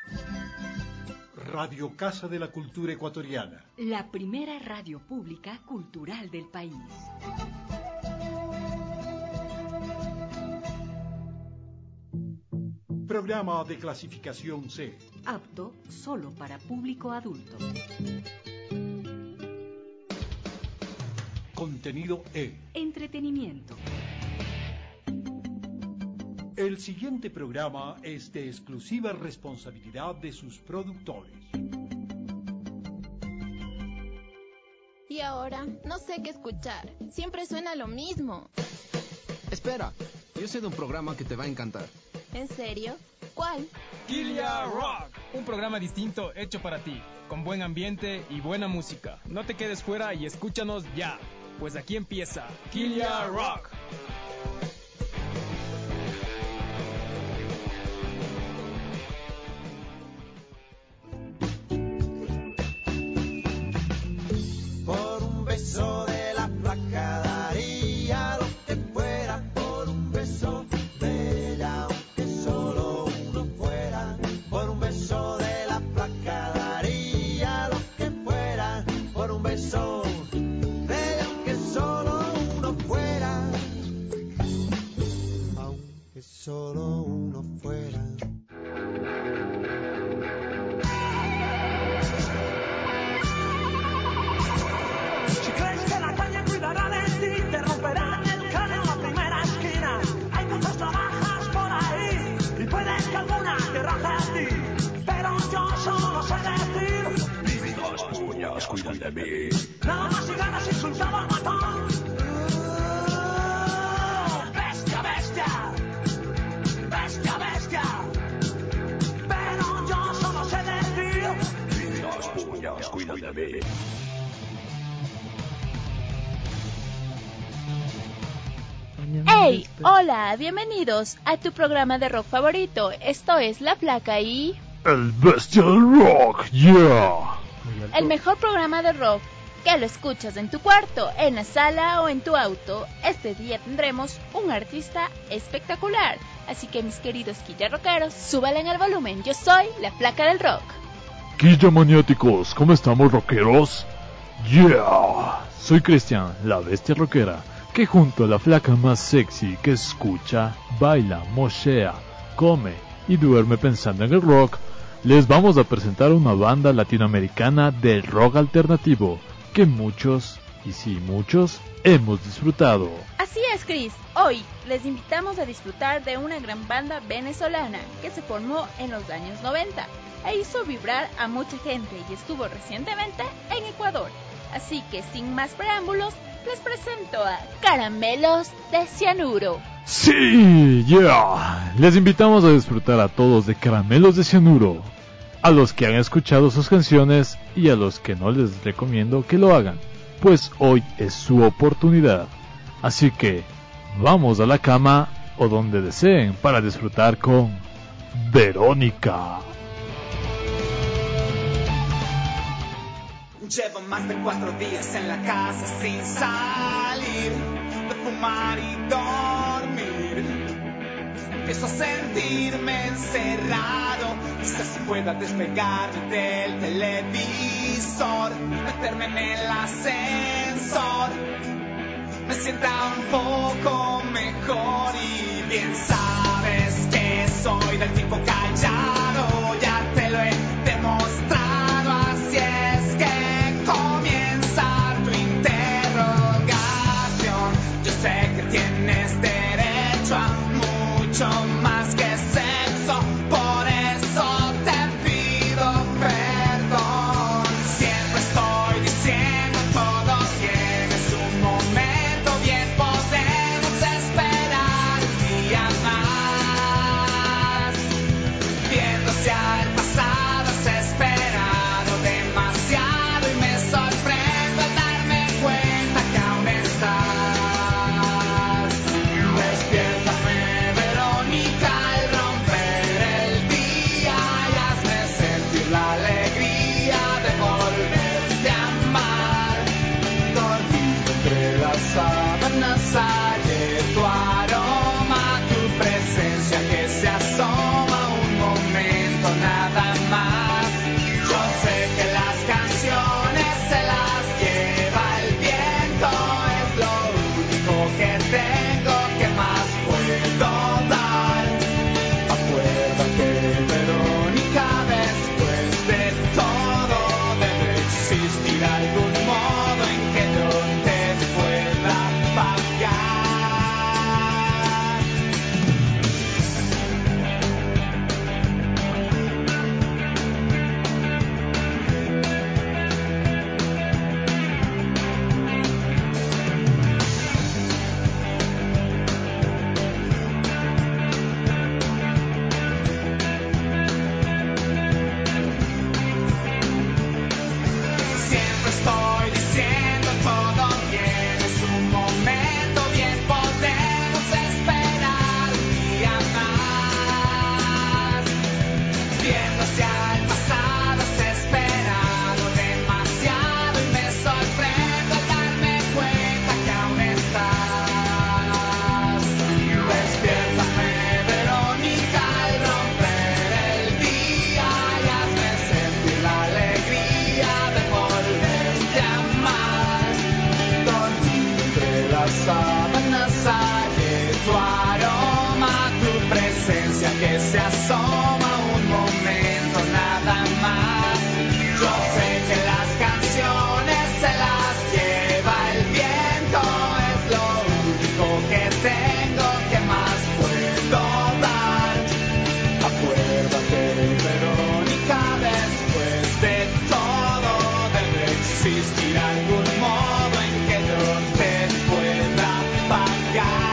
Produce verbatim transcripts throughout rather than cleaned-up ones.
Radio Casa de la Cultura Ecuatoriana. La primera radio pública cultural del país. Programa de clasificación C. Apto solo para público adulto. Contenido E. Entretenimiento. El siguiente programa es de exclusiva responsabilidad de sus productores. Y ahora, no sé qué escuchar. Siempre suena lo mismo. Espera, yo sé de un programa que te va a encantar. ¿En serio? ¿Cuál? Kilia Rock, un programa distinto hecho para ti, con buen ambiente y buena música. No te quedes fuera y escúchanos ya, pues aquí empieza Kilia Rock. Por un beso de la flaca daría lo que fuera, por un beso de ella, aunque solo uno fuera. Por un beso de la flaca daría lo que fuera, por un beso de ella, aunque solo uno fuera. Aunque solo uno fuera. Si crees que la caña cuidará de ti, te romperán el cráneo en la primera esquina. Hay muchas navajas por ahí y puede que alguna te raje a ti, pero yo solo sé decir: mis dos puños cuidan de mí. Nada más y ganas insultado al matón. Uh, bestia, bestia, bestia, bestia. Pero yo solo sé decir: mis dos puños cuidan de mí. ¡Hey! Hola, bienvenidos a tu programa de rock favorito. Esto es La Flaca y... El Bestial Rock, yeah. El mejor programa de rock que lo escuchas en tu cuarto, en la sala o en tu auto. Este día tendremos un artista espectacular. Así que mis queridos quilla rockeros, súbale en el volumen. Yo soy La Flaca del Rock. Quilla maniáticos, ¿cómo estamos, rockeros? Yeah. Soy Cristian, la bestia rockera, que junto a la flaca más sexy que escucha, baila, mochea, come y duerme pensando en el rock, les vamos a presentar una banda latinoamericana del rock alternativo que muchos, y sí muchos, hemos disfrutado. Así es, Chris. Hoy les invitamos a disfrutar de una gran banda venezolana que se formó en los años noventa e hizo vibrar a mucha gente y estuvo recientemente en Ecuador. Así que sin más preámbulos, les presento a Caramelos de Cianuro. Sí, yeah. Les invitamos a disfrutar a todos de Caramelos de Cianuro, a los que han escuchado sus canciones y a los que no les recomiendo que lo hagan, pues hoy es su oportunidad. Así que vamos a la cama o donde deseen para disfrutar con Verónica. Llevo más de cuatro días en la casa sin salir, de fumar y dormir. Empiezo a sentirme encerrado, quizás si pueda despegarme del televisor, meterme en el ascensor, me sienta un poco mejor. Y bien sabes que soy del tipo callado, ya te lo he demostrado, así es que comienza tu interrogación. Yo sé que tienes derecho a mucho más que sexo, por eso te pido perdón. Siempre estoy diciendo todo tiene su momento, bien podemos esperar un día más. Viendo hacia el pasado has esperado demasiado y me sorprendo al darme cuenta que aún estás. Despiértame, Verónica, al romper que se asoma un momento nada más. Yo sé que las canciones se las lleva el viento, es lo único que tengo, que más puedo dar. Acuérdate, Verónica, después de todo debe existir algún modo en que yo te pueda pagar.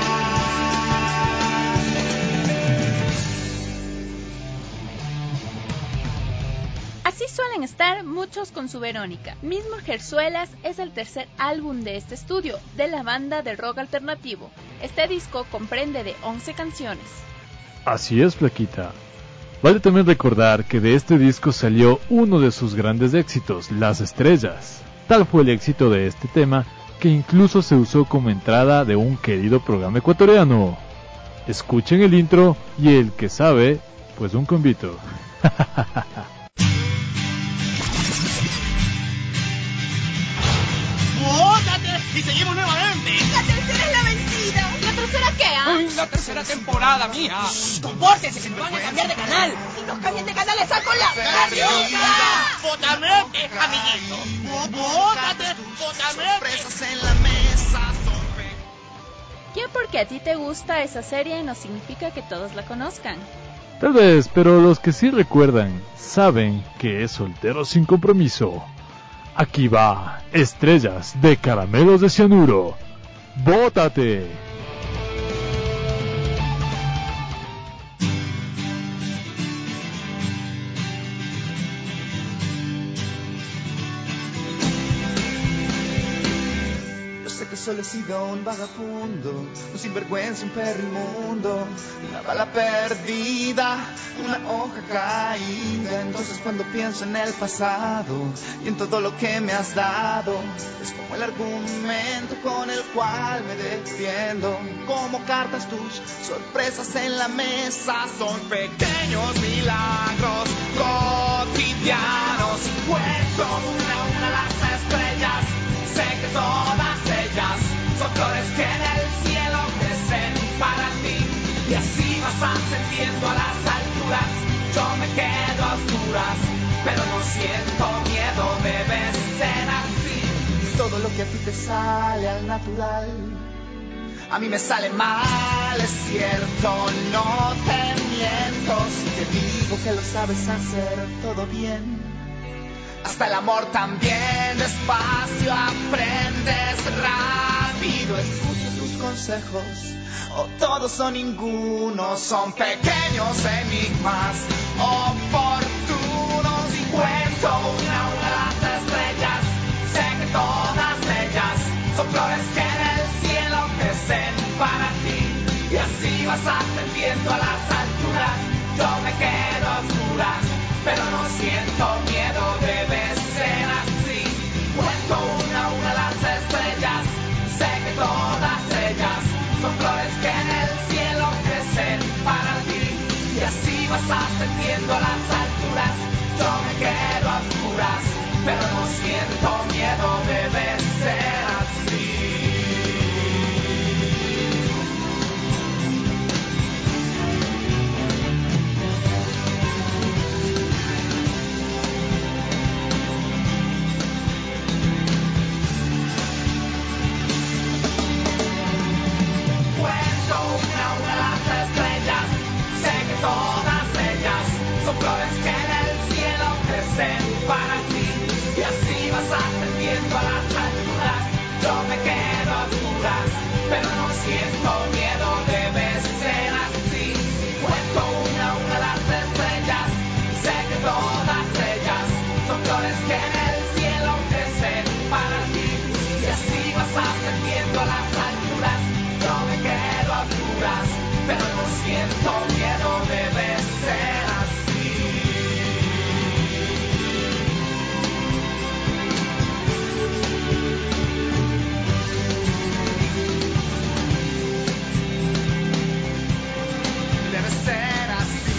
Así suelen estar muchos con su Verónica. Mismo Mujerzuelas es el tercer álbum de este estudio, de la banda de rock alternativo. Este disco comprende de once canciones. Así es, flaquita. Vale también recordar que de este disco salió uno de sus grandes éxitos, Las Estrellas. Tal fue el éxito de este tema que incluso se usó como entrada de un querido programa ecuatoriano. Escuchen el intro y el que sabe, pues un convito. ¡Bótate! ¡Y seguimos nuevamente! ¡La tercera es la vencida! ¿La tercera qué, ah? ¡Ay, la tercera temporada, mía! ¡Compórtense, que nos van a cambiar de canal! ¡Si nos cambian de canal, le saco la ¡Carioca! ¡Bótame, amiguito! ¡Bótate! ¡Bótame! Sorpresas en la mesa. Ya porque a ti te gusta esa serie no significa que todos la conozcan. Tal vez, pero los que sí recuerdan, saben que es Soltero sin Compromiso. Aquí va, Estrellas de Caramelos de Cianuro. ¡Bótate! Solo he sido un vagabundo, un sinvergüenza, un perro inmundo, una bala perdida, una hoja caída. Entonces cuando pienso en el pasado y en todo lo que me has dado, es como el argumento con el cual me defiendo. Como cartas tus sorpresas en la mesa, son pequeños milagros cotidianos. Cuento una a una las estrellas, sé que todas ellas son flores que en el cielo crecen para ti. Y así vas ascendiendo a las alturas, yo me quedo a oscuras, pero no siento miedo, debe ser así. Todo lo que a ti te sale al natural, a mí me sale mal, es cierto, no te miento. Si te digo que lo sabes hacer todo bien, hasta el amor también, despacio aprendes rápido. Escucho tus consejos, o todos o ninguno, son pequeños enigmas oportunos. Y cuento una a una las estrellas, sé que todas ellas son flores que en el cielo crecen para ti. Y así vas ascendiendo a las alturas, yo me quedo a oscuras, pero no siento miedo, debe ser así. Cuento una a una las estrellas, sé que todas ellas son flores que en el cielo crecen para ti. Y así vas ascendiendo a las alturas, yo me quedo a oscuras, pero no siento miedo, debe ser así. Todas ellas son flores que en el cielo crecen para ti. Y así vas ascendiendo a las alturas, yo me quedo a oscuras, pero no siento miedo, debe ser así. Cuento una a una las estrellas, sé que todas ellas son flores que en el cielo crecen para ti. Y así vas ascendiendo a las alturas, yo me quedo a oscuras, pero no siento miedo, debe ser así. Debe ser así.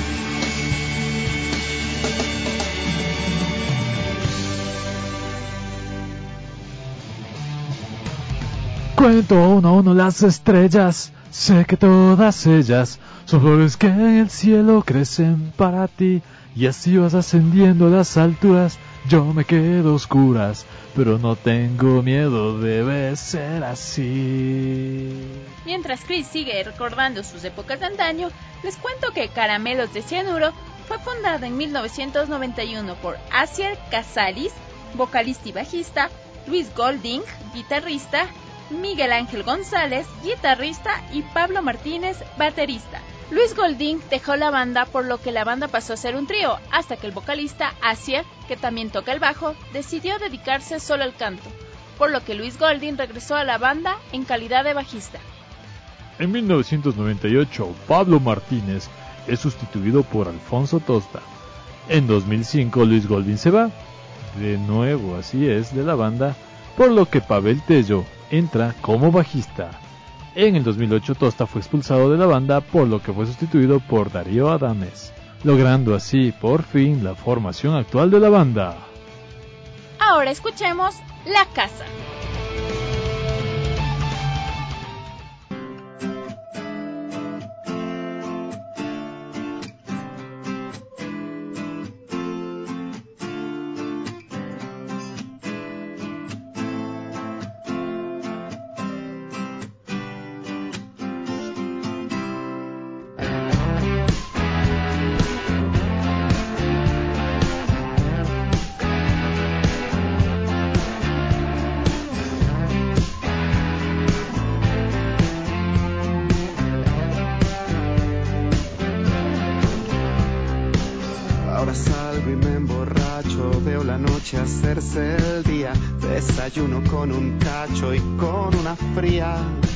Cuento uno a uno las estrellas, sé que todas ellas Son flores que en el cielo crecen para ti, y así vas ascendiendo a las alturas. Yo me quedo a oscuras, pero no tengo miedo, debe ser así. Mientras Chris sigue recordando sus épocas de antaño, les cuento que Caramelos de Cianuro fue fundada en mil novecientos noventa y uno por Asier Casalis, vocalista y bajista, Luis Golding, guitarrista, Miguel Ángel González, guitarrista, y Pablo Martínez, baterista. Luis Golding dejó la banda, por lo que la banda pasó a ser un trío, hasta que el vocalista Asier, que también toca el bajo, decidió dedicarse solo al canto, por lo que Luis Golding regresó a la banda en calidad de bajista. En mil novecientos noventa y ocho, Pablo Martínez es sustituido por Alfonso Tosta. En dos mil cinco, Luis Golding se va, de nuevo así es, de la banda, por lo que Pavel Tello entra como bajista. En el dos mil ocho, Tosta fue expulsado de la banda, por lo que fue sustituido por Darío Adames, logrando así por fin la formación actual de la banda. Ahora escuchemos La Casa. Hacerse el día, desayuno con un cacho y con una fría.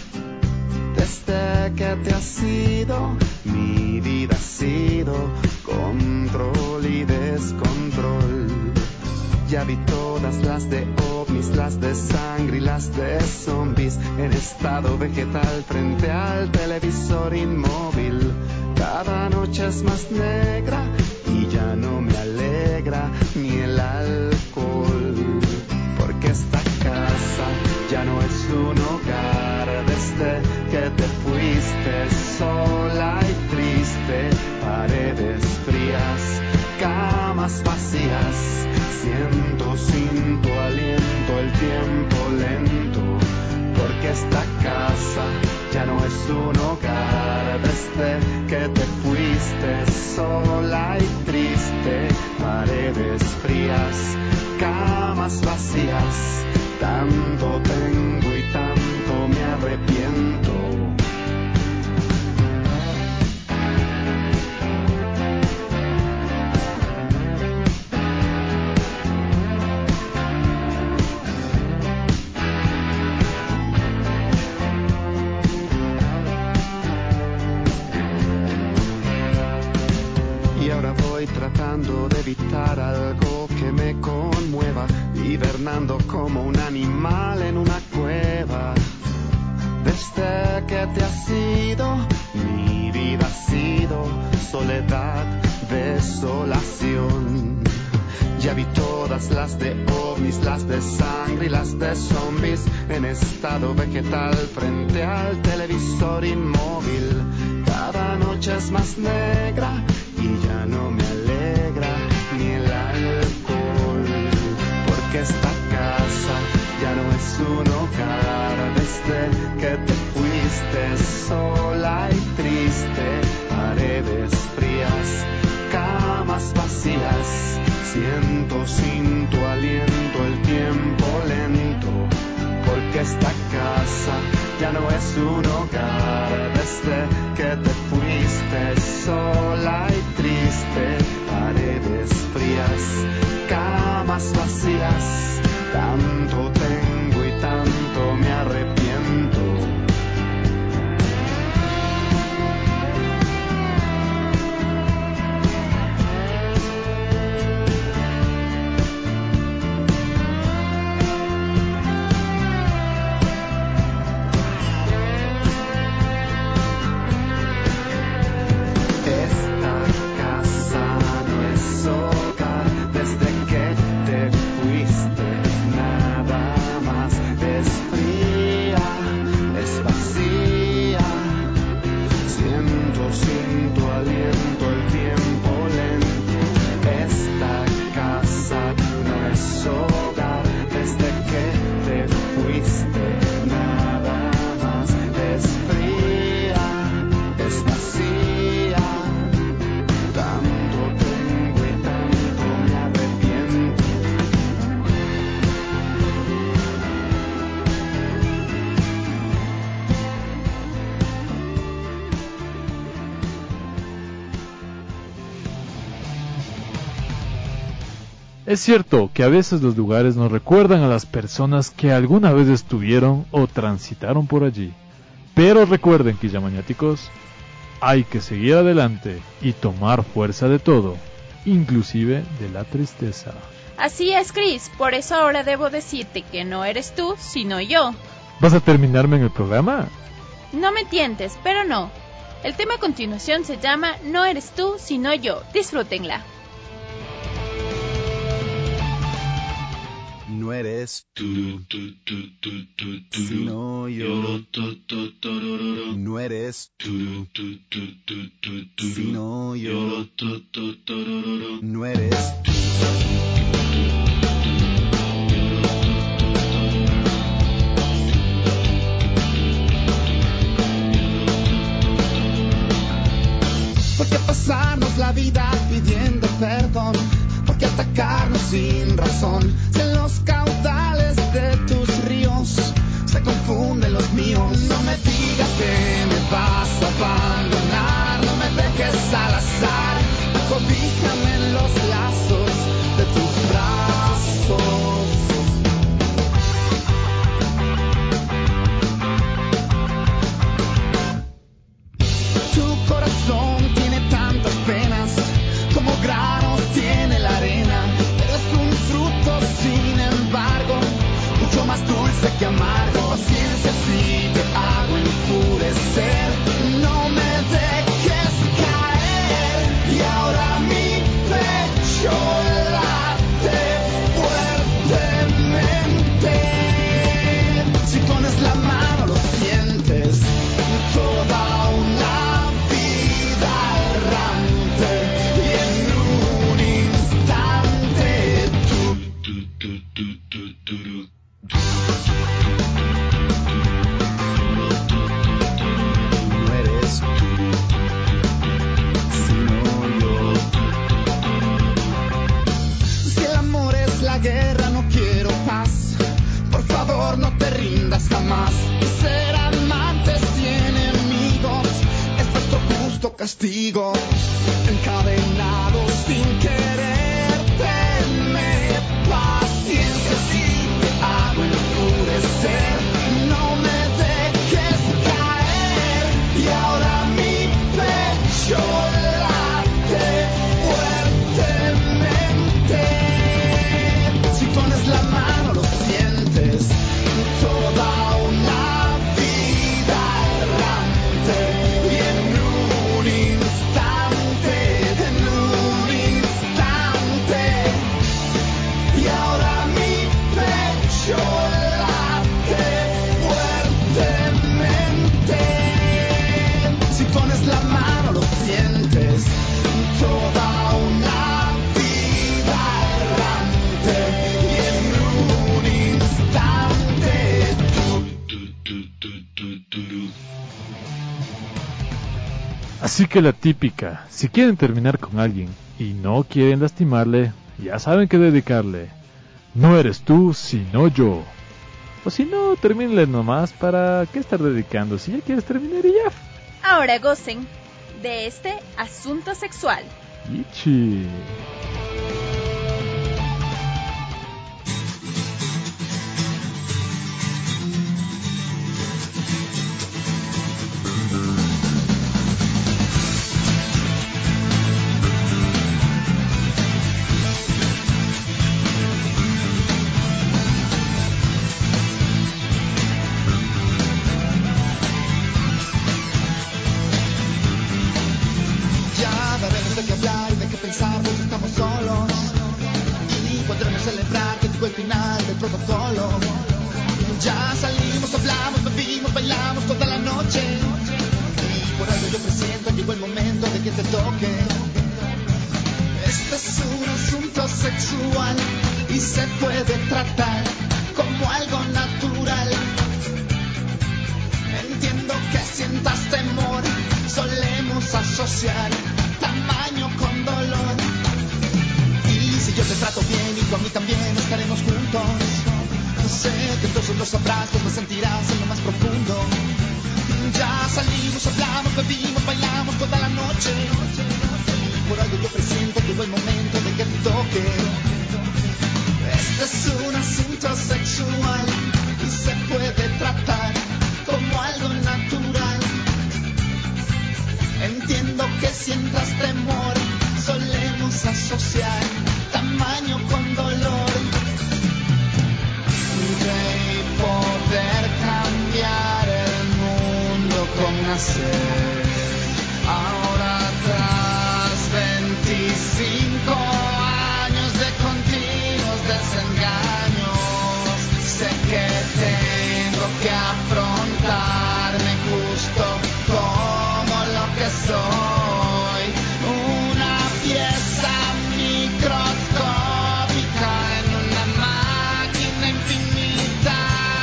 Desde que te has ido, mi vida ha sido control y descontrol. Ya vi todas las de ovnis, las de sangre y las de zombies, en estado vegetal frente al televisor inmóvil. Cada noche es más negra y ya no me alegra ni el alcohol, porque esta casa ya no es un hogar desde que te fuiste, sola y triste, paredes frías, camas vacías, siento sin tu aliento el tiempo lento, porque esta casa ya no es un hogar desde que te fuiste, sola y triste, paredes frías, camas vacías, tanto tengo y tanto me arrepiento. Tratando de evitar algo que me conmueva, hibernando como un animal en una cueva. Desde que te has ido, mi vida ha sido soledad, desolación. Ya vi todas las de ovnis, las de sangre y las de zombies, en estado vegetal frente al televisor inmóvil. Cada noche es más negra y ya no me alegra ni el alcohol, porque esta casa ya no es un hogar desde que te fuiste, sola y triste, paredes frías, camas vacías, siento sin tu aliento el tiempo lento, porque esta casa ya no es un hogar desde que te fuiste, sola y triste, paredes frías, camas vacías, tanto tengo y tanto me arrepiento. Desde que te fuiste, nada. Es cierto que a veces los lugares nos recuerdan a las personas que alguna vez estuvieron o transitaron por allí. Pero recuerden, quillamaniáticos, hay que seguir adelante y tomar fuerza de todo, inclusive de la tristeza. Así es, Chris, por eso ahora debo decirte que no eres tú, sino yo. ¿Vas a terminarme en el programa? No me tientes, pero no. El tema a continuación se llama No eres tú, sino yo. Disfrútenla. No eres tú, sino yo. No eres tú, sino yo. No eres tú. ¿Por qué pasarnos la vida pidiendo perdón? ¿Por qué atacarnos sin razón? Si en los caudales de tus ríos se confunden los míos. No me digas que me vas a abandonar, no me dejes al azar, cobíjame en los lazos de tus brazos. Tu corazón tiene tantas penas como granos tiene la arena. Eres un fruto, sin embargo, mucho más dulce que amargo. Paciencia si te hago enfurecer, no me dejes caer. Y ahora mi pecho late fuertemente. Si pones la mano lo sientes, toda una vida errante. Y en un instante tú, tú, tú, tú, tú, tú. No eres tú, sino yo. Si el amor es la guerra, no quiero paz. Por favor, no te rindas jamás. Ser amantes y enemigos es nuestro justo castigo. Encadenados sin querer, tenme paciencia si te hago enfurecer. No me dejes caer. Y ahora mi pecho late fuertemente. Si pones la mano lo sientes, toda una vida errante. Y en un instante, en un instante. Y ahora mi pecho late fuertemente. Si pones la mano lo sientes, toda una vida errante. Y en un instante tú, tú, tú, tú, tú, tú. Así que la típica, si quieren terminar con alguien y no quieren lastimarle, ya saben qué dedicarle. No eres tú, sino yo. O si no, termínenle nomás, ¿para qué estar dedicando? Si ya quieres terminar y ya. Ahora gocen de este asunto sexual. Ichi. Ya daremos de qué hablar y de qué pensar, pues estamos solos. Y podremos celebrar que llegó el final del protocolo. Ya salimos, hablamos, bebimos, bailamos toda la noche. Y por algo yo presiento, llegó el momento de que te toque. Este es un asunto sexual y se puede tratar como algo natural. Entiendo que sientas temor, solemos asociar tamaño con dolor. Y si yo te trato bien y tú a mí también estaremos juntos, sé que entonces lo sabrás, pues me sentirás en lo más profundo. Ya salimos, hablamos, bebimos, bailamos toda la noche. Por algo yo presiento que llegó el momento de que te toque. Este es un asunto sexual y se puede tratar como algo natural. Entiendo que sientas temor, solemos asociar tamaño con dolor. Creí poder cambiar el mundo con nacer. Ahora tras veinticinco años de continuos desengaños, sé que tengo que afrontarme justo como lo que soy, una pieza microscópica en una máquina infinita.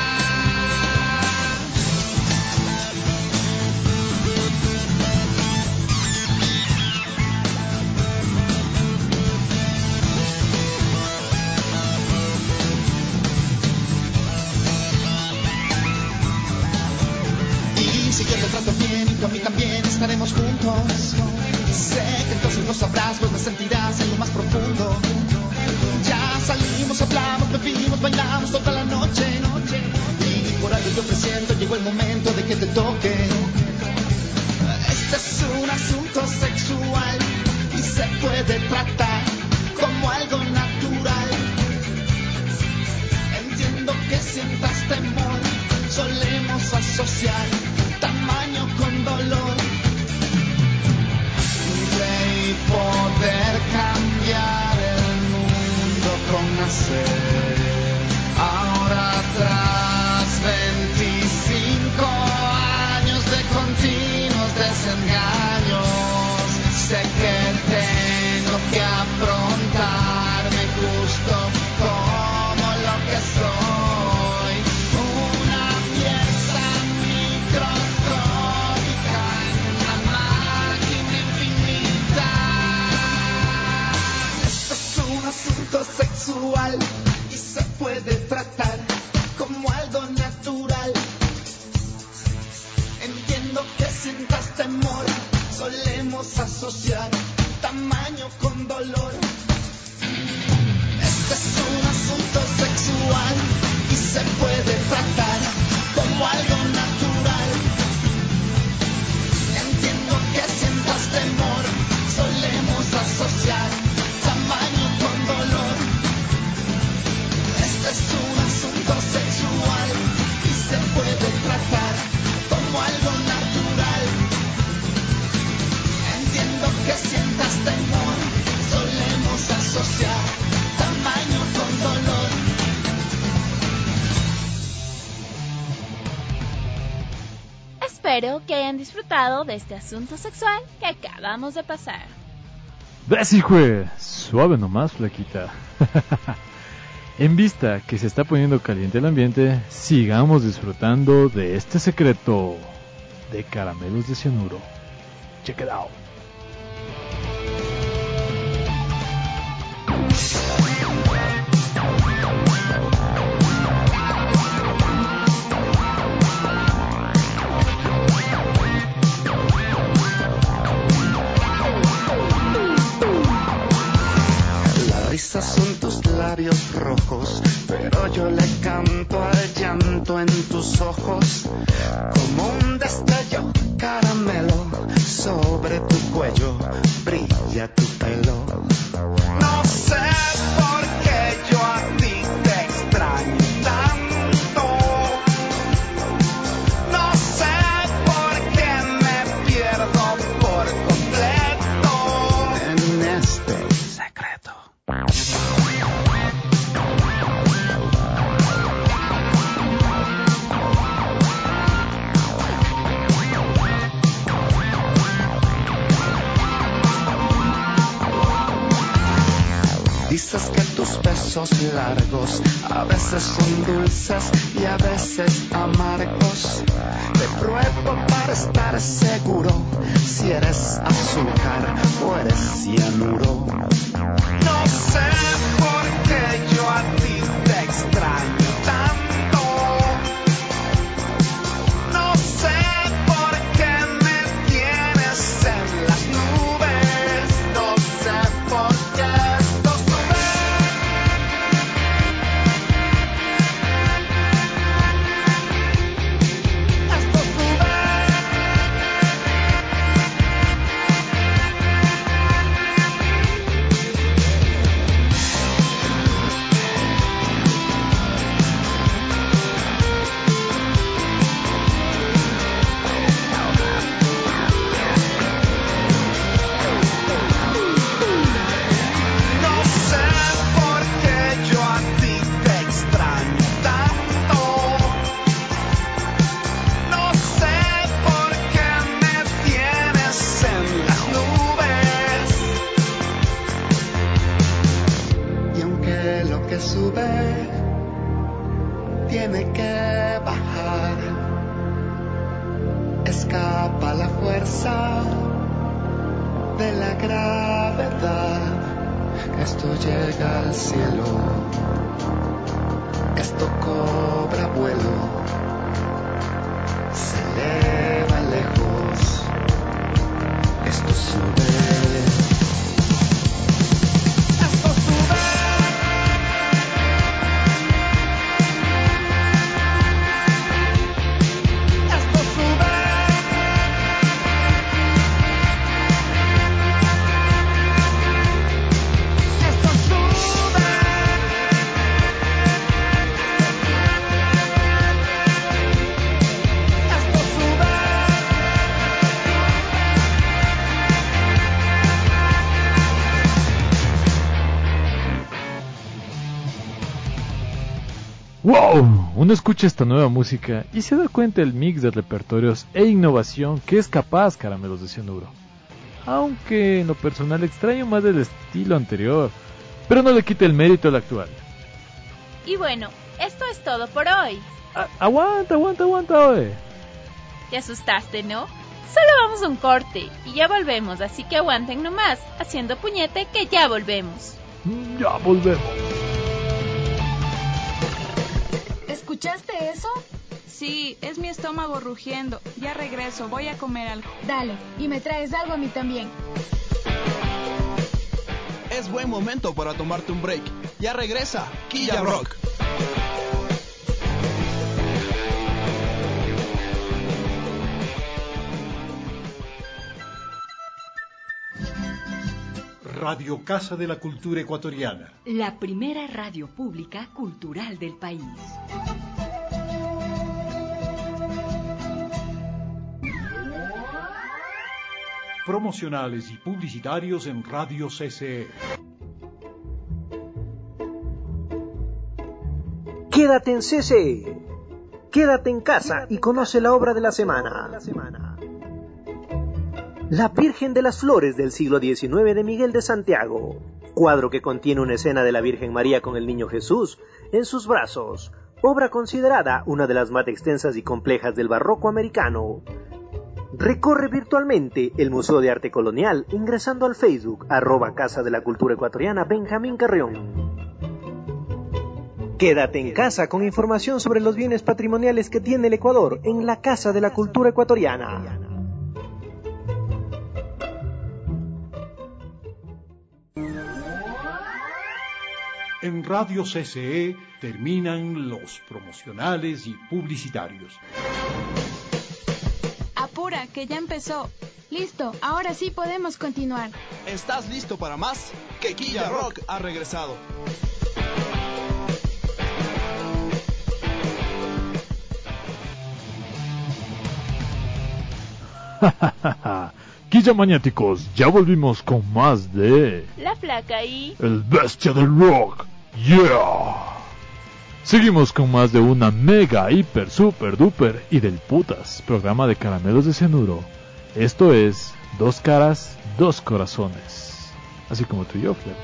Y si yo te trato bien y tú a mí también estaremos juntos, sé que entonces lo sabrás, pues me sentirás en lo más profundo. Ya salimos, hablamos, bebimos, bailamos toda la noche, y por algo yo presiento, llegó el momento de que te toque. Este es un asunto sexual y se puede tratar como algo natural. Entiendo que sientas temor, solemos asociar tamaño con dolor. Creí poder cambiar el mundo con nacer. Ahora tras veinticinco años de continuos desengaños, sé que tengo que afrontarme justo como lo que soy, una pieza microscópica en una máquina infinita. Esto es un asunto sexual y se puede tratar como algo natural. Entiendo que sientas temor, solemos asociar tamaño con dolor. Este es un asunto sexual y se puede tratar como algo natural. Entiendo que sientas temor, solemos asociar tamaño con dolor. Este es un asunto sexual y se puede tratar como algo natural. Entiendo que sientas temor, solemos asociar tamaño con dolor. Espero que hayan disfrutado de este asunto sexual que acabamos de pasar. ¡Besijue! Suave nomás, flaquita. En vista que se está poniendo caliente el ambiente, sigamos disfrutando de este secreto de caramelos de cianuro. Check it out. La risa son tus labios rojos, pero yo le canto al llanto en tus ojos. Como un destello caramelo, sobre tu cuello brilla tu pelo. No sé por qué yo a ti te extraño tanto. No sé por qué me pierdo por completo en este secreto. Dices que tus besos largos a veces son dulces y a veces amargos. Te pruebo para estar seguro si eres azúcar o eres cianuro. No sé por qué yo a ti te extraño tanto. No sé por qué me tienes en las nubes. No sé por qué esto sube. que sube tiene que bajar. Escapa la fuerza de la gravedad. Esto llega al cielo. Esto cobra vuelo. Se eleva lejos. Esto sube. ¡Wow! Uno escucha esta nueva música y se da cuenta del mix de repertorios e innovación que es capaz Caramelos de Cianuro. Aunque en lo personal extraño más del estilo anterior, pero no le quita el mérito al actual. Y bueno, esto es todo por hoy. A- aguanta, aguanta, aguanta, oye. Te asustaste, ¿no? Solo vamos a un corte y ya volvemos, así que aguanten nomás, haciendo puñete que ya volvemos. Ya volvemos. ¿Escuchaste eso? Sí, es mi estómago rugiendo. Ya regreso, voy a comer algo. Dale, y me traes algo a mí también. Es buen momento para tomarte un break. Ya regresa, Quilla Rock. Radio Casa de la Cultura Ecuatoriana. La primera radio pública cultural del país. Promocionales y publicitarios en Radio C C E. Quédate en C C E. Quédate en casa y conoce la obra de la semana. La Virgen de las Flores del siglo diecinueve de Miguel de Santiago. Cuadro que contiene una escena de la Virgen María con el Niño Jesús en sus brazos. Obra considerada una de las más extensas y complejas del barroco americano. Recorre virtualmente el Museo de Arte Colonial ingresando al Facebook arroba Casa de la Cultura Ecuatoriana Benjamín Carrión. Quédate en casa con información sobre los bienes patrimoniales que tiene el Ecuador en la Casa de la Cultura Ecuatoriana. En Radio C C E terminan los promocionales y publicitarios. Apura, que ya empezó. Listo, ahora sí podemos continuar. ¿Estás listo para más? Que Quilla Rock ha regresado. Quilla Maniáticos, ya volvimos con más de... La Flaca y... El Bestia del Rock, yeah. Seguimos con más de una mega, hiper, super, duper y del putas programa de Caramelos de Cianuro. Esto es Dos Caras, Dos Corazones. Así como tú y yo, Flaca.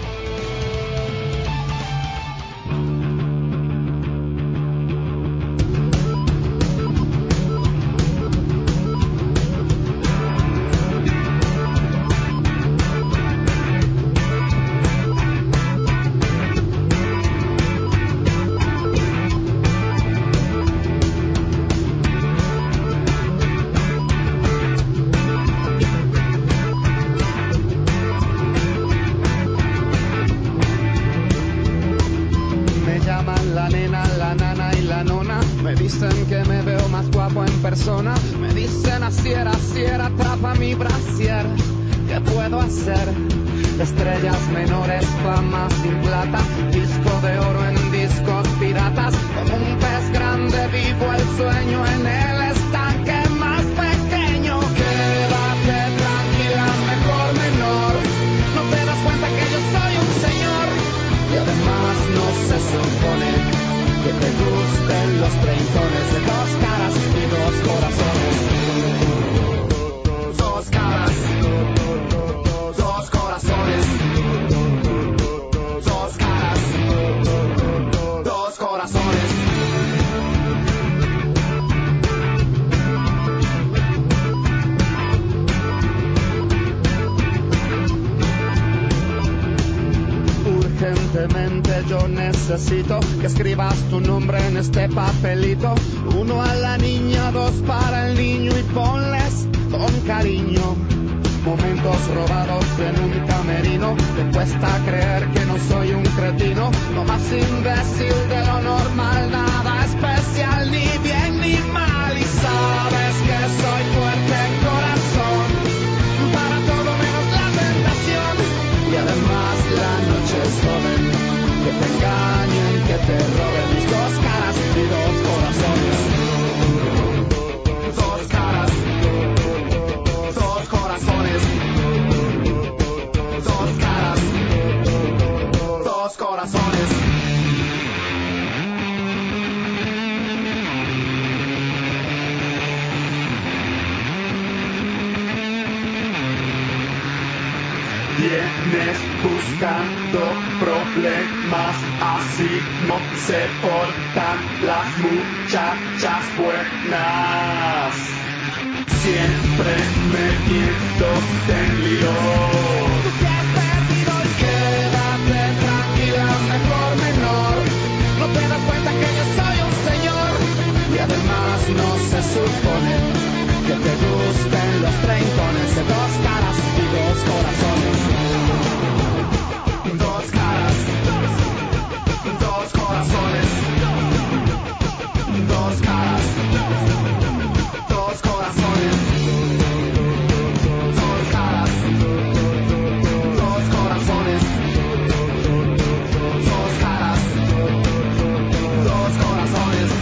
Me dicen así era, así era, atrapa mi brasier. ¿Qué puedo hacer? Estrellas menores, fama sin plata, disco de oro en discos piratas. Como un pez grande vivo el sueño en el estanque más pequeño. Quédate tranquila, mejor menor. No te das cuenta que yo soy un señor. Y además no se supone que te gusten los treintones de dos caras y dos corazones. Dos caras, dos corazones. Dos caras, Urgentemente yo necesito que escribas tu nombre en este papelito. Uno a la niña, dos para el niño y ponles con cariño. Momentos robados en un camerino. Te cuesta creer que no soy un cretino, lo más imbécil de lo normal, nada especial, ni bien ni mal. Y sabes que soy fuerte en corazón, para todo menos la tentación. Y además la noche es joven, que te engañen, que te roben mis dos caras y dos corazones. Dos caras, dos corazones. Dos caras, dos corazones. Vienes buscando problemas, así no se portan las muchachas buenas. Siempre metiéndote en líos. Tú te has perdido y quédate tranquila, mejor menor. No te das cuenta que yo soy un señor. Y además no se supone que te gusten los treintones de dos caras y dos corazones. Dos caras, dos corazones. Dos caras, dos corazones. Dos caras, dos corazones. Dos caras, dos corazones.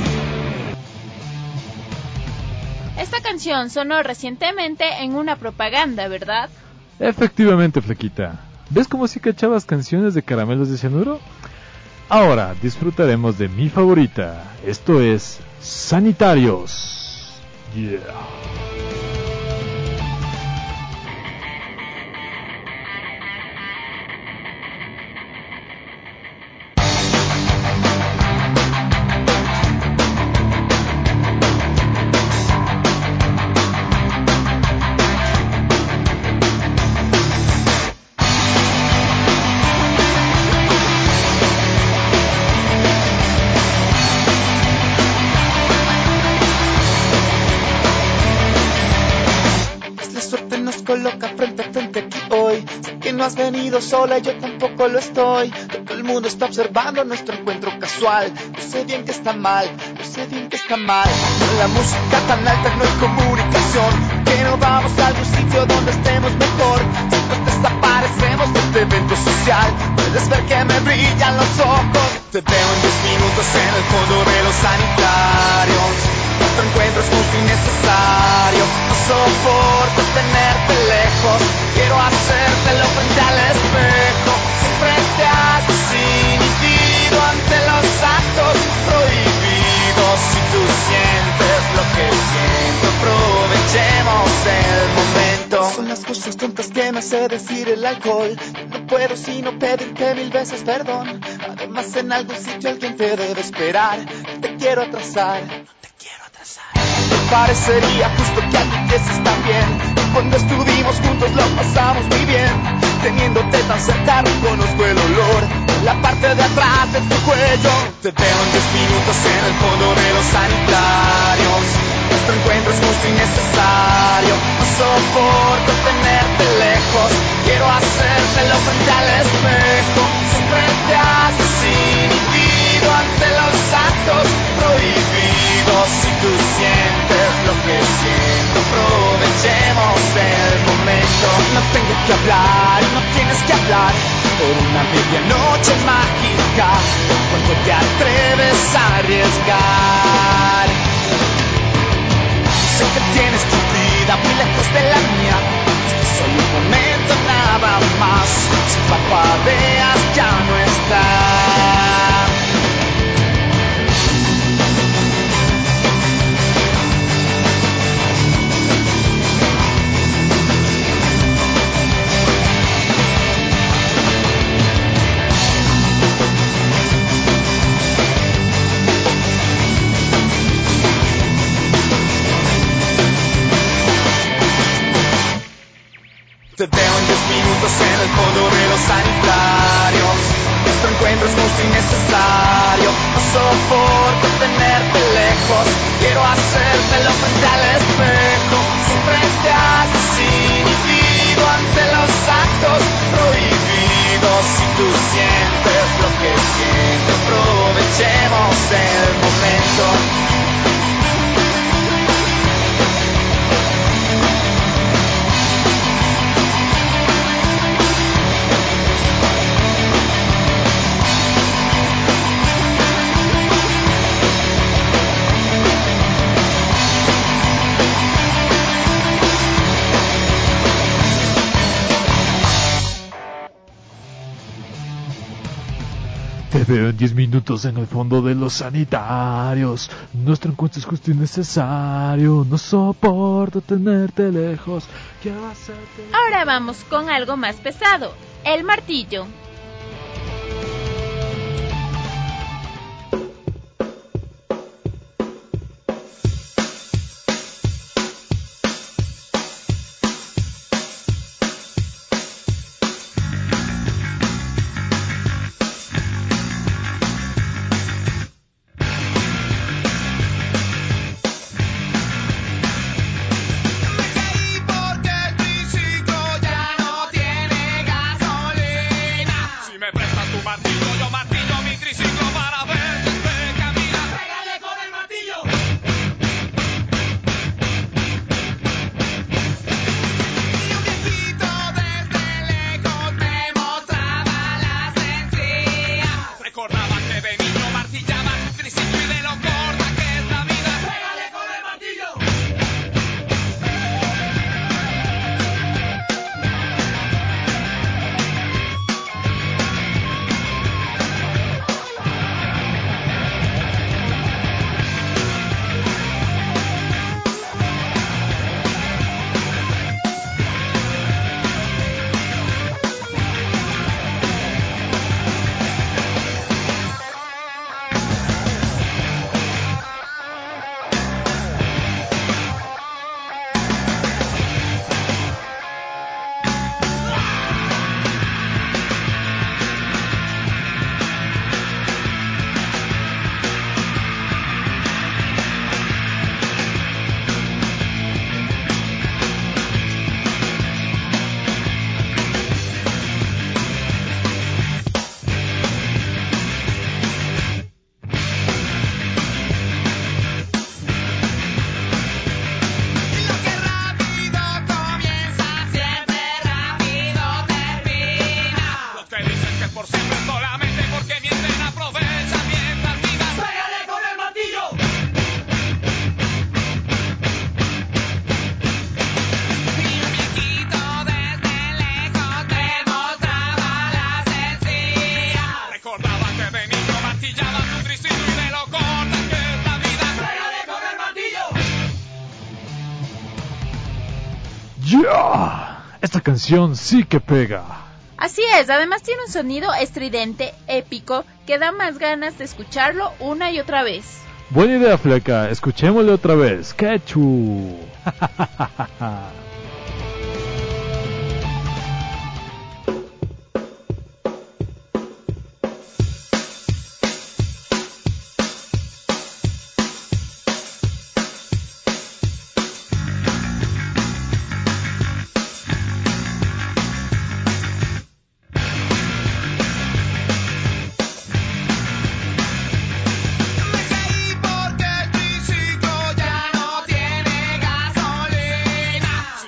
Esta canción sonó recientemente en una propaganda, ¿verdad? Efectivamente, Flequita. ¿Ves cómo si cachabas canciones de caramelos de cianuro? Ahora disfrutaremos de mi favorita. Esto es Sanitarios. Yeah. Coloca frente a frente aquí hoy. Sé que no has venido sola, yo tampoco lo estoy. Todo el mundo está observando nuestro encuentro casual. Yo sé bien que está mal, yo sé bien que está mal. Con la música tan alta no hay comunicación. Que no vamos a algún sitio donde estemos mejor. Si nos desaparecemos de este evento social, puedes ver que me brillan los ojos. Te veo en diez minutos en el fondo de los sanitarios. Nuestro encuentro es justo y necesario. No soporto tenerte lejos. Quiero hacértelo frente al espejo. Siempre te has desinhibido ante los actos prohibidos. Si tú sientes lo que siento, aprovechemos el momento. Son las cosas tontas que me hace decir el alcohol. No puedo sino pedirte mil veces perdón. Además en algún sitio alguien te debe esperar. Te quiero atrasar. Me parecería justo que alguien que se está bien. Cuando estuvimos juntos lo pasamos muy bien. Teniéndote tan cerca reconozco el olor en la parte de atrás de tu cuello. Te veo en diez minutos en el fondo de los sanitarios. Nuestro encuentro es justo y necesario. No soporto tenerte lejos. Quiero hacértelo frente al espejo. Siempre te has desinhibido ante los actos prohibidos. Si tú sientes lo que siento, aprovechemos el momento. No tengo que hablar y no tienes que hablar por una medianoche mágica. Cuando te atreves a arriesgar, sé que tienes tu vida muy lejos de la mía. Este es solo un momento nada más. Si parpadeas ya no está. Te veo en diez minutos en el fondo de los sanitarios. Nuestro innecesario. No soporto tenerte lejos, quiero hacértelo frente al espejo. Siempre te haces inhibido ante los actos prohibidos. Si tú sientes lo que siento, aprovechemos el momento. Te veo en diez minutos en el fondo de los sanitarios. Nuestro encuentro es justo y necesario. No soporto tenerte lejos. Quiero hacerte... Ahora vamos con algo más pesado, el martillo. ¡Yeah! Esta canción sí que pega. Así es, además tiene un sonido estridente, épico, que da más ganas de escucharlo una y otra vez. Buena idea, Fleca. Escuchémosle otra vez. ¡Qué chu! Si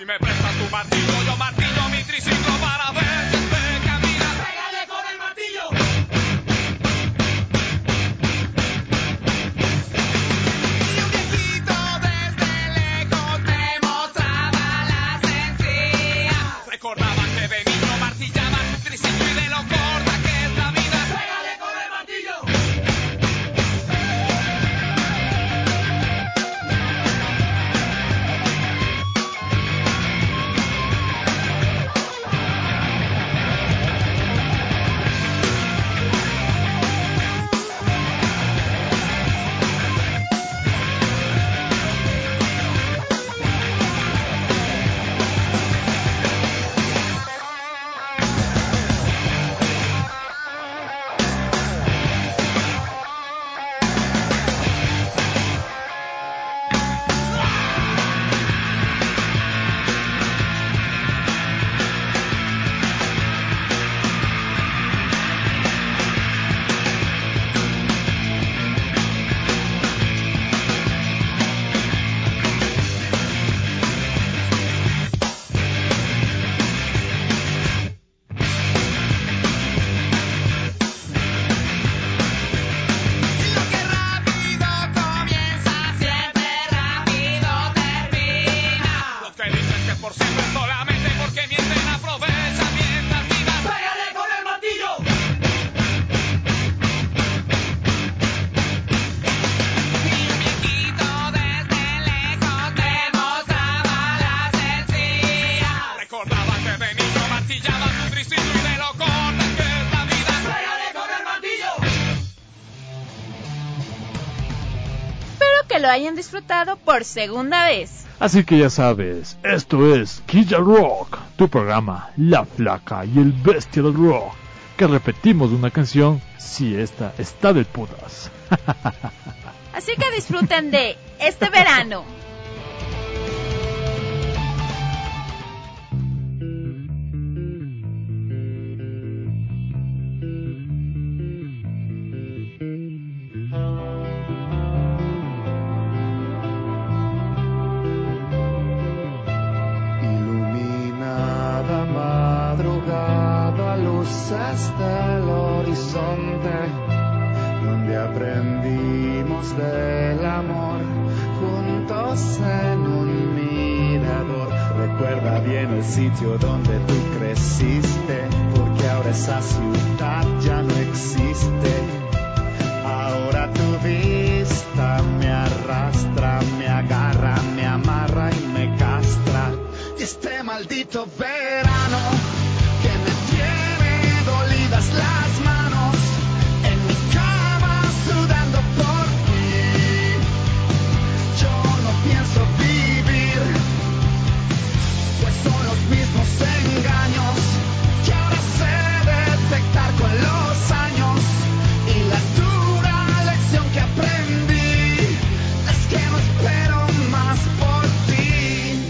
que lo hayan disfrutado por segunda vez. Así que ya sabes, esto es Killa Rock, tu programa La Flaca y el Bestia del Rock, que repetimos una canción si esta está de putas. Así que disfruten de este verano. Iluminada madrugada, luces del horizonte, donde aprendimos del amor, juntos en un mirador. Recuerda bien el sitio donde tú creciste, porque ahora esa ciudad ya no existe. Ahora tu vista me arrastra, me agarra, me amarra y me castra. Y este maldito verano que me tiene dolidas las manos, en mi cama sudando por ti. Yo no pienso vivir, pues son los mismos engaños que ahora sé detectar con los años. Y la dura lección que aprendí es que no espero más por ti.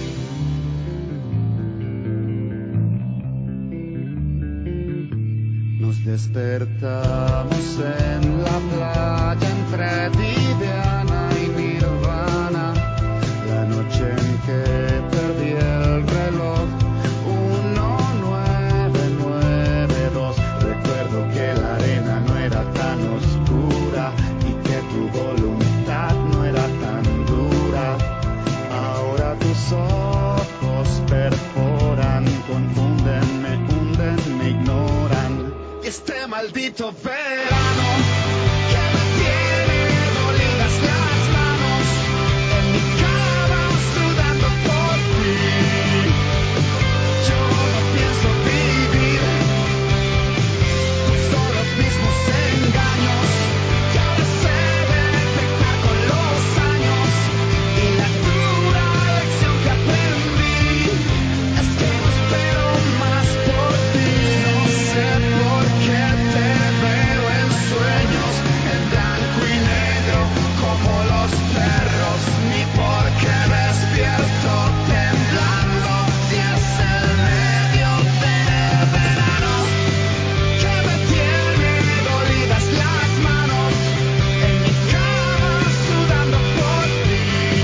Nos despertamos en la playa entre Viviana y Nirvana, la noche en que perdí el reloj uno nueve nueve dos. Recuerdo que la arena no era tan oscura y que tu voluntad no era tan dura. Ahora tus ojos perforan, confunden, me hunden, me ignoran. Y este maldito verano que me tiene dolidas las manos, en mi cama sudando por ti. Yo no pienso vivir, pues son los mismos engaños que ahora sé detectar con los años. Y la dura lección que aprendí es que no espero más por ti. No sé por qué te veo en sueños, en blanco y negro como los perros, ni por qué despierto temblando si es el medio del verano que me tiene dolidas las manos, en mi cama sudando por ti.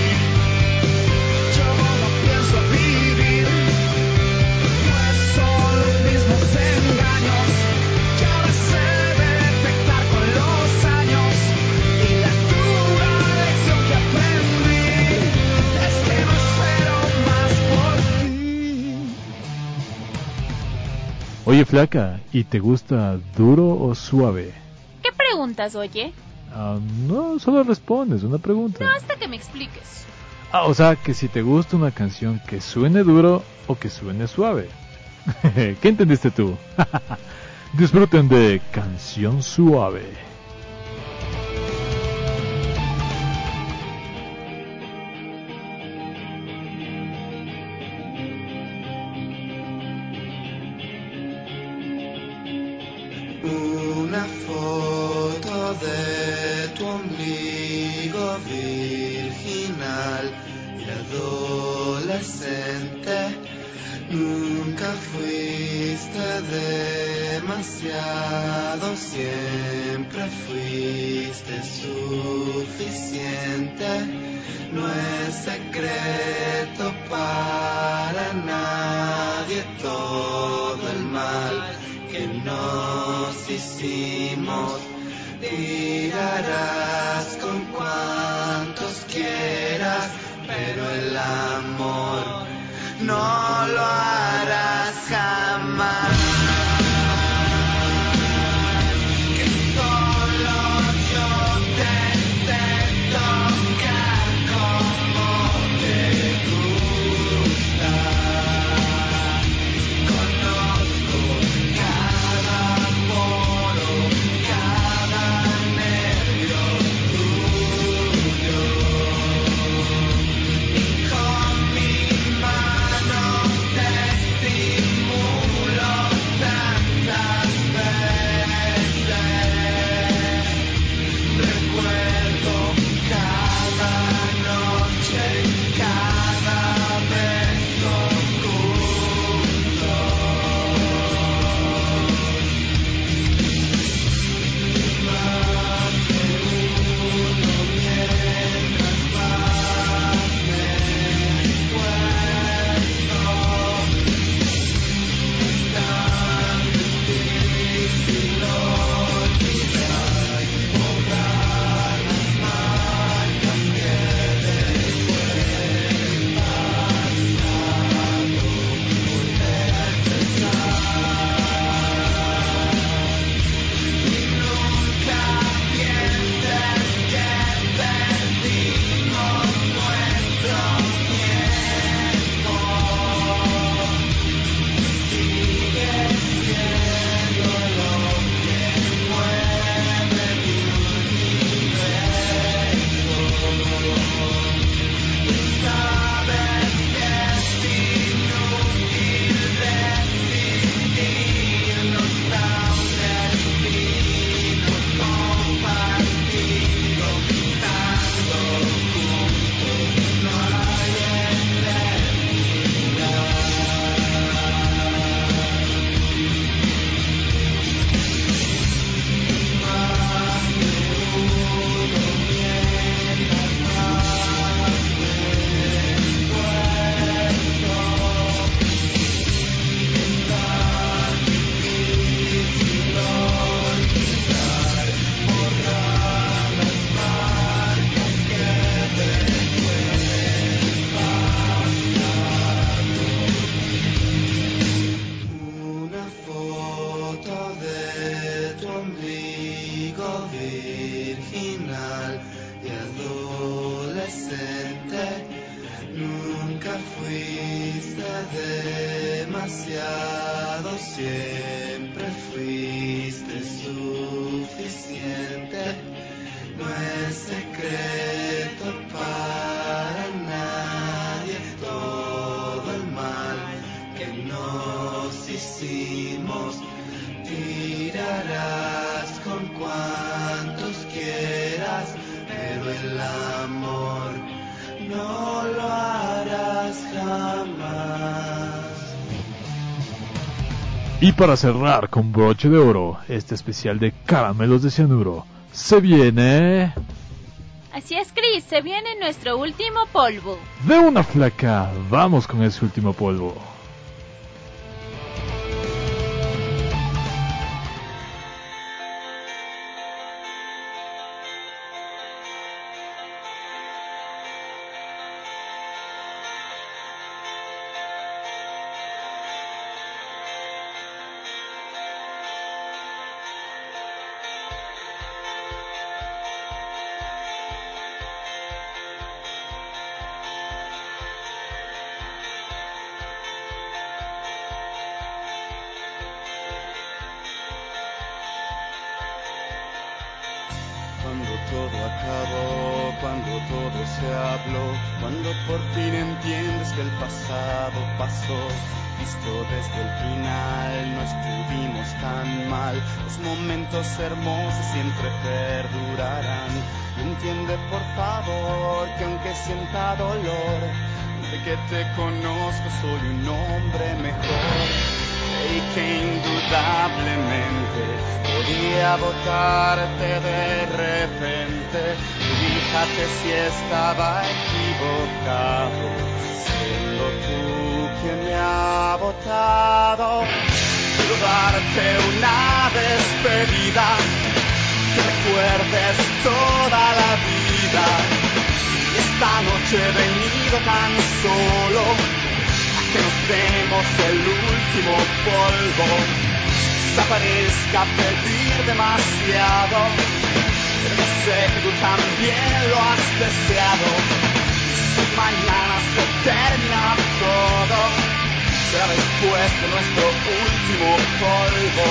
Yo no pienso vivir, pues son los mismos engaños que ahora sé detectar con los años. Y la dura lección que aprendí es que no espero más por ti. Oye, flaca, ¿y te gusta duro o suave? ¿Qué preguntas, oye? Ah, no, solo respondes una pregunta. No, hasta que me expliques. Ah, o sea, que si te gusta una canción que suene duro o que suene suave. ¿Qué entendiste tú? Disfruten de Canción Suave. Una foto de tu ombligo virginal y adolescente. Nunca fuiste demasiado, siempre fuiste suficiente. No es secreto para nadie todo el mal que nos hicimos. Tirarás con cuantos quieras, pero el amor no lo harás jamás. Que solo yo te sé tocar como te gusta. Conozco cada poro, cada nervio tuyo. ombligo virginal y adolescente. Nunca fuiste demasiado, siempre fuiste suficiente. No es secreto para nadie todo el mal que nos hicimos. Tirarás con cuantos quieras, pero el amor no lo harás jamás. Y para cerrar con broche de oro este especial de Caramelos de Cianuro, se viene... Así es, Chris, se viene nuestro último polvo. De una flaca, vamos con ese último polvo. Cuando todo acabó, cuando todo se habló, cuando por fin entiendes que el pasado pasó. Visto desde el final, no estuvimos tan mal. Los momentos hermosos siempre perdurarán. Entiende por favor que aunque sienta dolor, de que te conozco soy un hombre mejor. Y que indudablemente podía votarte de repente. Fíjate si estaba equivocado, siendo tú quien me ha votado. Quiero darte una despedida, que recuerdes toda la vida. Y esta noche he venido tan solo que nos demos el último polvo. Desaparezca pedir demasiado, pero yo sé que tú también lo has deseado. Si mañana se termina todo, será después de nuestro último polvo.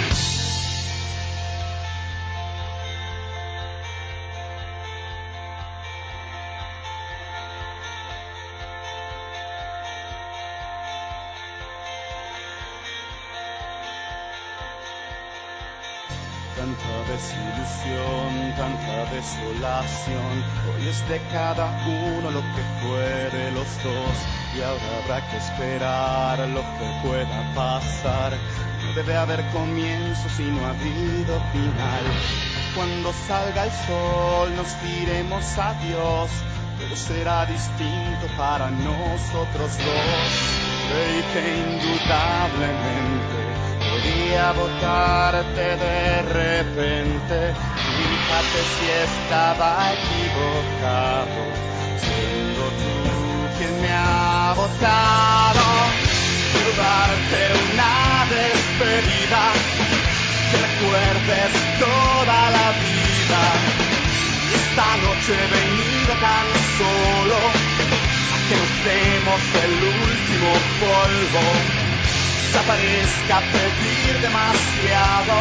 Tanta desilusión, tanta desolación. Hoy es de cada uno lo que fue de los dos, y ahora habrá que esperar lo que pueda pasar. No debe haber comienzo si no ha habido final. Cuando salga el sol nos diremos adiós, pero será distinto para nosotros dos. Y que indudablemente podía votarte de repente. Fíjate si estaba equivocado, siendo tú quien me ha votado. Quiero darte una despedida, que recuerdes toda la vida. Y esta noche he venido tan solo a que nos demos el último polvo. Desaparezca pedir demasiado,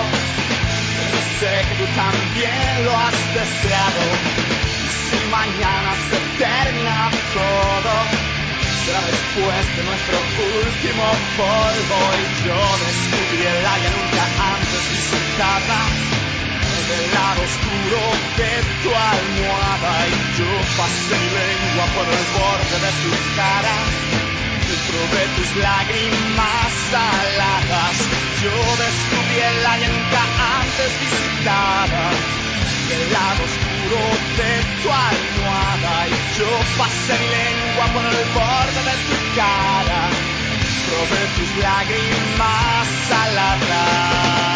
yo sé que tú también lo has deseado. Si mañana se termina todo, será después de nuestro último polvo. Y yo descubrí el área nunca antes visitada, del lado oscuro de tu almohada. Y yo pasé mi lengua por el borde de tu cara, dentro de tus lágrimas saladas. Yo descubrí el área nunca antes visitada, del lado oscuro de tu almohada. Y yo pasé mi lengua por el borde de tu cara, probé tus lágrimas saladas.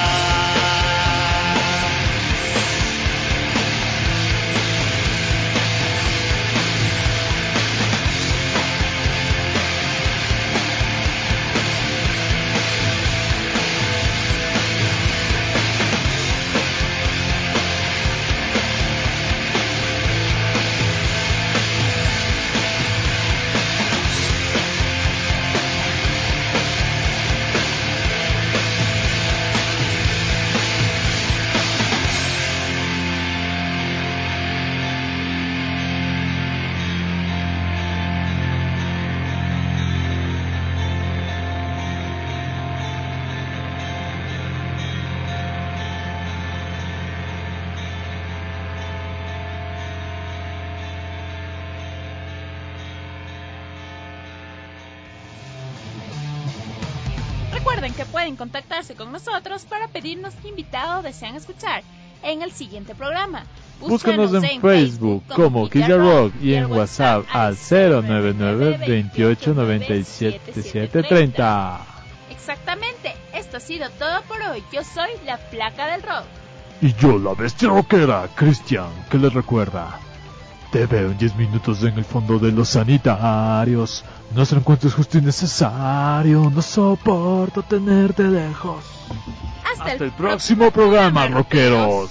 Recuerden que pueden contactarse con nosotros para pedirnos qué invitado desean escuchar en el siguiente programa. Búscanos en, en Facebook como Killa Rock y en WhatsApp al cero nueve nueve, veintiocho noventa y siete, setecientos treinta. Exactamente, esto ha sido todo por hoy. Yo soy la Flaca del Rock. Y yo, la bestia rockera, Cristian, que les recuerda: te veo en diez minutos en el fondo de los sanitarios. Nuestro encuentro es justo y necesario. No soporto tenerte lejos. Hasta, Hasta el, el próximo programa, programa rockeros.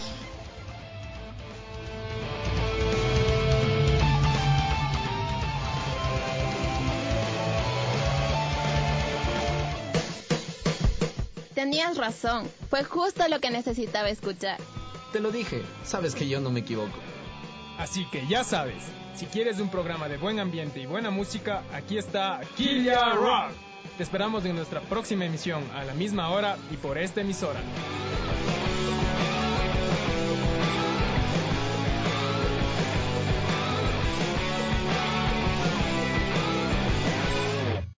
Tenías razón, fue justo lo que necesitaba escuchar. Te lo dije, sabes que yo no me equivoco. Así que ya sabes, si quieres un programa de buen ambiente y buena música, aquí está Killa Rock. Te esperamos en nuestra próxima emisión a la misma hora y por esta emisora.